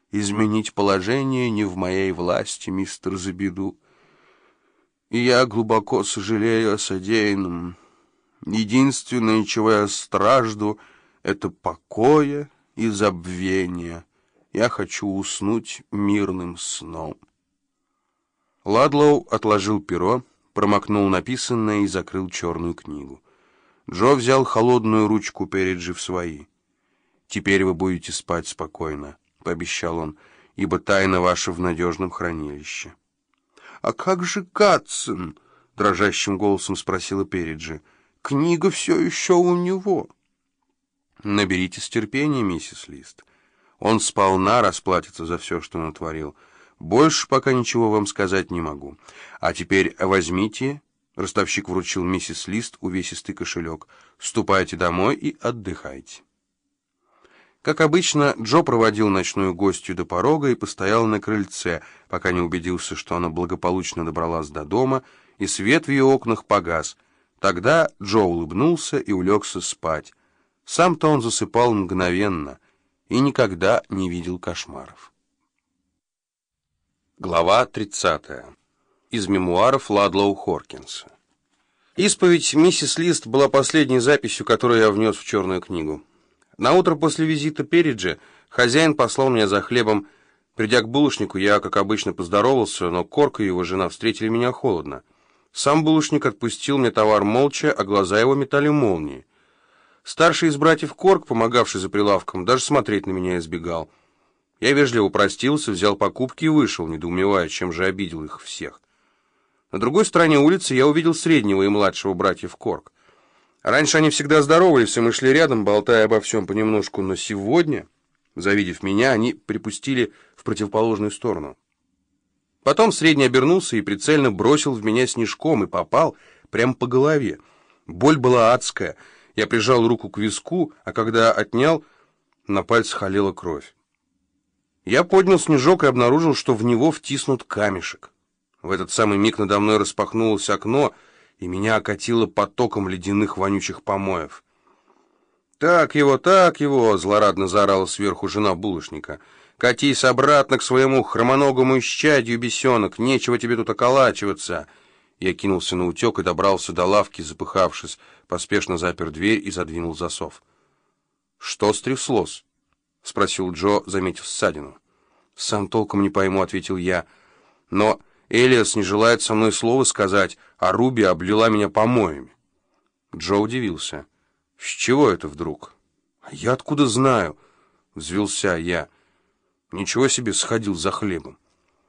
Изменить положение не в моей власти, мистер Забиду. И я глубоко сожалею о содеянном. Единственное, чего я стражду, это покоя и забвения. Я хочу уснуть мирным сном. Ладлоу отложил перо, промокнул написанное и закрыл черную книгу. Джо взял холодную ручку Перриджи в свои. «Теперь вы будете спать спокойно», — пообещал он, — «ибо тайна ваша в надежном хранилище». «А как же Катсон?» — дрожащим голосом спросила Перриджи. «Книга все еще у него». «Наберитесь терпения, миссис Лист. Он сполна расплатится за все, что натворил. Больше пока ничего вам сказать не могу. А теперь возьмите...» Ростовщик вручил миссис Лист увесистый кошелек. «Ступайте домой и отдыхайте». Как обычно, Джо проводил ночную гостью до порога и постоял на крыльце, пока не убедился, что она благополучно добралась до дома, и свет в ее окнах погас. Тогда Джо улыбнулся и улегся спать. Сам-то он засыпал мгновенно и никогда не видел кошмаров. Глава 30. Из мемуаров Ладлоу Хоркинса. Исповедь миссис Лист была последней записью, которую я внес в черную книгу. Наутро после визита Перриджи хозяин послал меня за хлебом. Придя к булочнику, я, как обычно, поздоровался, но Корк и его жена встретили меня холодно. Сам булочник отпустил мне товар молча, а глаза его метали молнии. Старший из братьев Корк, помогавший за прилавком, даже смотреть на меня избегал. Я вежливо простился, взял покупки и вышел, недоумевая, чем же обидел их всех. На другой стороне улицы я увидел среднего и младшего братьев Корк. Раньше они всегда здоровались, и мы шли рядом, болтая обо всем понемножку, но сегодня, завидев меня, они припустили в противоположную сторону. Потом средний обернулся и прицельно бросил в меня снежком и попал прямо по голове. Боль была адская. Я прижал руку к виску, а когда отнял, на пальцах олела кровь. Я поднял снежок и обнаружил, что в него втиснут камешек. В этот самый миг надо мной распахнулось окно, и меня окатило потоком ледяных вонючих помоев. так его!» — злорадно заорала сверху жена булочника. «Катись обратно к своему хромоногому исчадью, бесенок! Нечего тебе тут околачиваться!» Я кинулся на утек и добрался до лавки, запыхавшись, поспешно запер дверь и задвинул засов. «Что стряслось?» — спросил Джо, заметив ссадину. «Сам толком не пойму», — ответил я. «Но Элиас не желает со мной слова сказать, а Руби облила меня помоями». Джо удивился. «С чего это вдруг?» «А я откуда знаю?» — взвился я. «Ничего себе, сходил за хлебом».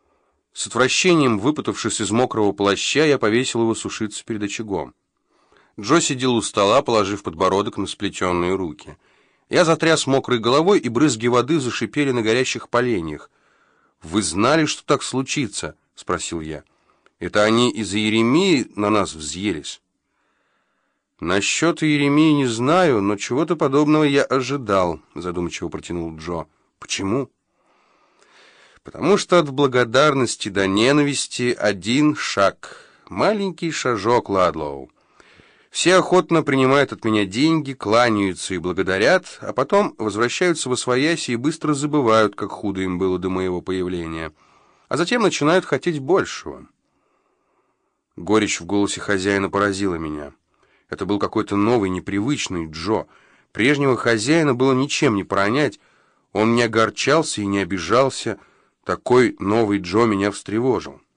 С отвращением, выпутавшись из мокрого плаща, я повесил его сушиться перед очагом. Джо сидел у стола, положив подбородок на сплетенные руки. Я затряс мокрой головой, и брызги воды зашипели на горящих поленьях. «Вы знали, что так случится?» — спросил я. «Это они из-за Иеремии на нас взъелись?» «Насчет Иеремии не знаю, но чего-то подобного я ожидал», — задумчиво протянул Джо. «Почему?» «Потому что от благодарности до ненависти один шаг, маленький шажок, Ладлоу. Все охотно принимают от меня деньги, кланяются и благодарят, а потом возвращаются восвояси и быстро забывают, как худо им было до моего появления, а затем начинают хотеть большего». Горечь в голосе хозяина поразила меня. Это был какой-то новый, непривычный Джо. Прежнего хозяина было ничем не пронять. Он не огорчался и не обижался. Такой новый Джо меня встревожил.